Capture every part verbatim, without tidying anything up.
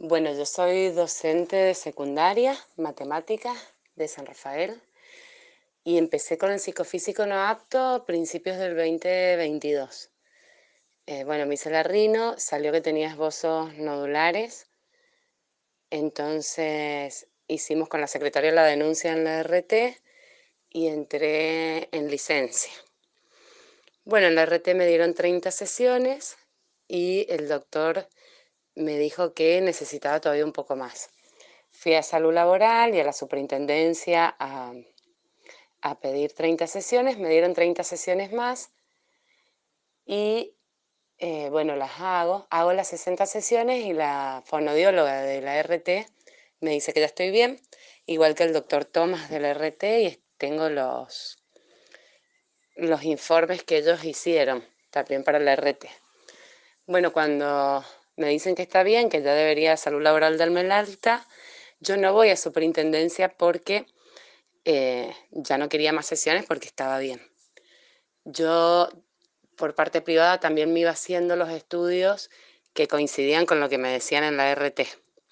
Bueno, yo soy docente de secundaria, matemáticas, de San Rafael, y empecé con el psicofísico no apto a principios del veinte veintidós. Eh, bueno, me hice la rino, salió que tenía esbozos nodulares, entonces hicimos con la secretaria la denuncia en la R T y entré en licencia. Bueno, en la R T me dieron treinta sesiones y el doctor me dijo que necesitaba todavía un poco más. Fui a salud laboral y a la superintendencia a, a pedir treinta sesiones, me dieron treinta sesiones más y eh, bueno, las hago, hago las sesenta sesiones y la fonodióloga de la R T me dice que ya estoy bien, igual que el doctor Tomás de la R T, y tengo los, los informes que ellos hicieron también para la R T. Bueno, cuando me dicen que está bien, que ya debería salud laboral darme el alta, yo no voy a superintendencia porque eh, ya no quería más sesiones porque estaba bien. Yo, por parte privada, también me iba haciendo los estudios que coincidían con lo que me decían en la R T.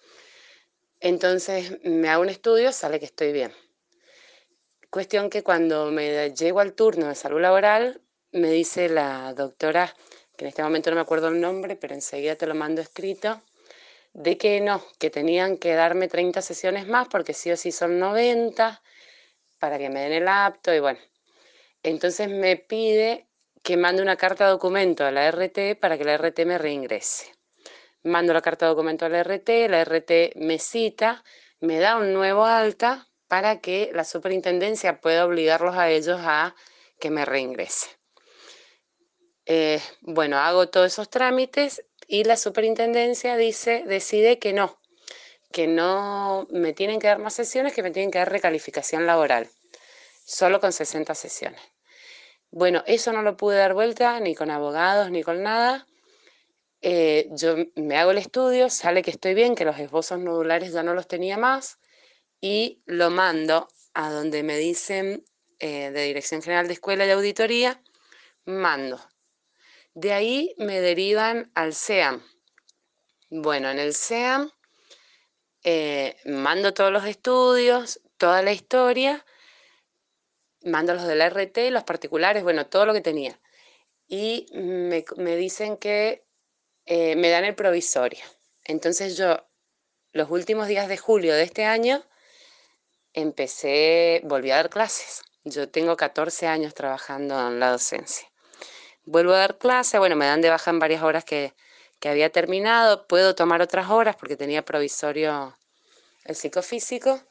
Entonces me hago un estudio, sale que estoy bien. Cuestión que cuando me llego al turno de salud laboral, me dice la doctora, que en este momento no me acuerdo el nombre, pero enseguida te lo mando escrito, de que no, que tenían que darme treinta sesiones más porque sí o sí son noventa para que me den el apto y bueno. Entonces me pide que mande una carta de documento a la R T para que la R T me reingrese. Mando la carta de documento a la R T, la R T me cita, me da un nuevo alta para que la superintendencia pueda obligarlos a ellos a que me reingrese. Eh, bueno, hago todos esos trámites y la superintendencia dice, decide que no, que no me tienen que dar más sesiones, que me tienen que dar recalificación laboral, solo con sesenta sesiones. Bueno, eso no lo pude dar vuelta ni con abogados ni con nada. Eh, yo me hago el estudio, sale que estoy bien, que los esbozos nodulares ya no los tenía más y lo mando a donde me dicen eh, de Dirección General de Escuela y Auditoría, mando. De ahí me derivan al C E A M. Bueno, en el C E A M eh, mando todos los estudios, toda la historia, mando los de la R T, los particulares, bueno, todo lo que tenía. Y me, me dicen que eh, me dan el provisorio. Entonces yo, los últimos días de julio de este año, empecé, volví a dar clases. Yo tengo catorce años trabajando en la docencia. Vuelvo a dar clases, bueno, me dan de baja en varias horas que, que había terminado, puedo tomar otras horas porque tenía provisorio el psicofísico,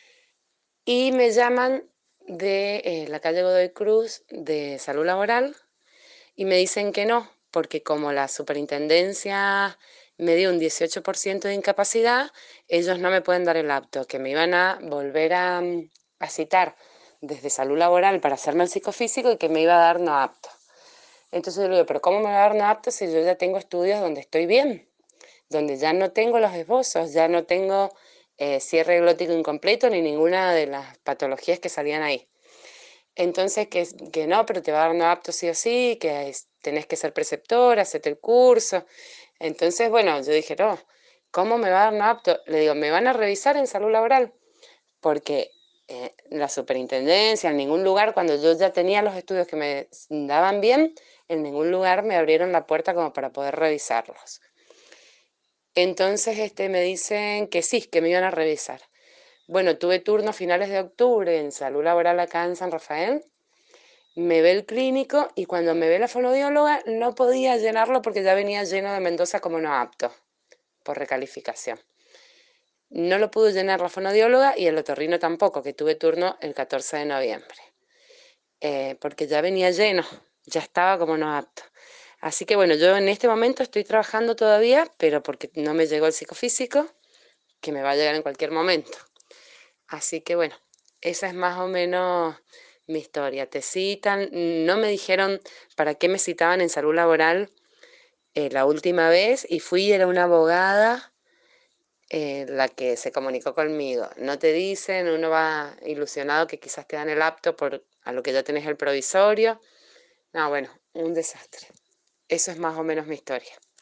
y me llaman de eh, la calle Godoy Cruz de salud laboral y me dicen que no, porque como la superintendencia me dio un dieciocho por ciento de incapacidad, ellos no me pueden dar el apto, que me iban a volver a, a citar desde salud laboral para hacerme el psicofísico y que me iba a dar no apto. Entonces yo le digo, pero ¿cómo me va a dar no apto si yo ya tengo estudios donde estoy bien? Donde ya no tengo los esbozos, ya no tengo eh, cierre glótico incompleto ni ninguna de las patologías que salían ahí. Entonces, que, que no, pero te va a dar no apto sí o sí, que es, tenés que ser preceptora, hacerte el curso. Entonces, bueno, yo dije, no, ¿cómo me va a dar no apto? Le digo, me van a revisar en salud laboral, porque eh, la superintendencia, en ningún lugar, cuando yo ya tenía los estudios que me daban bien, en ningún lugar me abrieron la puerta como para poder revisarlos. Entonces, este, me dicen que sí, que me iban a revisar. Bueno, tuve turno a finales de octubre en salud laboral acá en San Rafael. Me ve el clínico y cuando me ve la fonodióloga no podía llenarlo porque ya venía lleno de Mendoza como no apto, por recalificación. No lo pudo llenar la fonodióloga y el otorrino tampoco, que tuve turno el catorce de noviembre, eh, porque ya venía lleno, ya estaba como no apto. Así que bueno, yo en este momento estoy trabajando todavía, pero porque no me llegó el psicofísico, que me va a llegar en cualquier momento. Así que bueno, esa es más o menos mi historia. Te citan, no me dijeron para qué me citaban en salud laboral eh, la última vez y fui, era una abogada eh, la que se comunicó conmigo. No te dicen, uno va ilusionado que quizás te dan el apto por a lo que ya tenés el provisorio. No, bueno, un desastre. Eso es más o menos mi historia.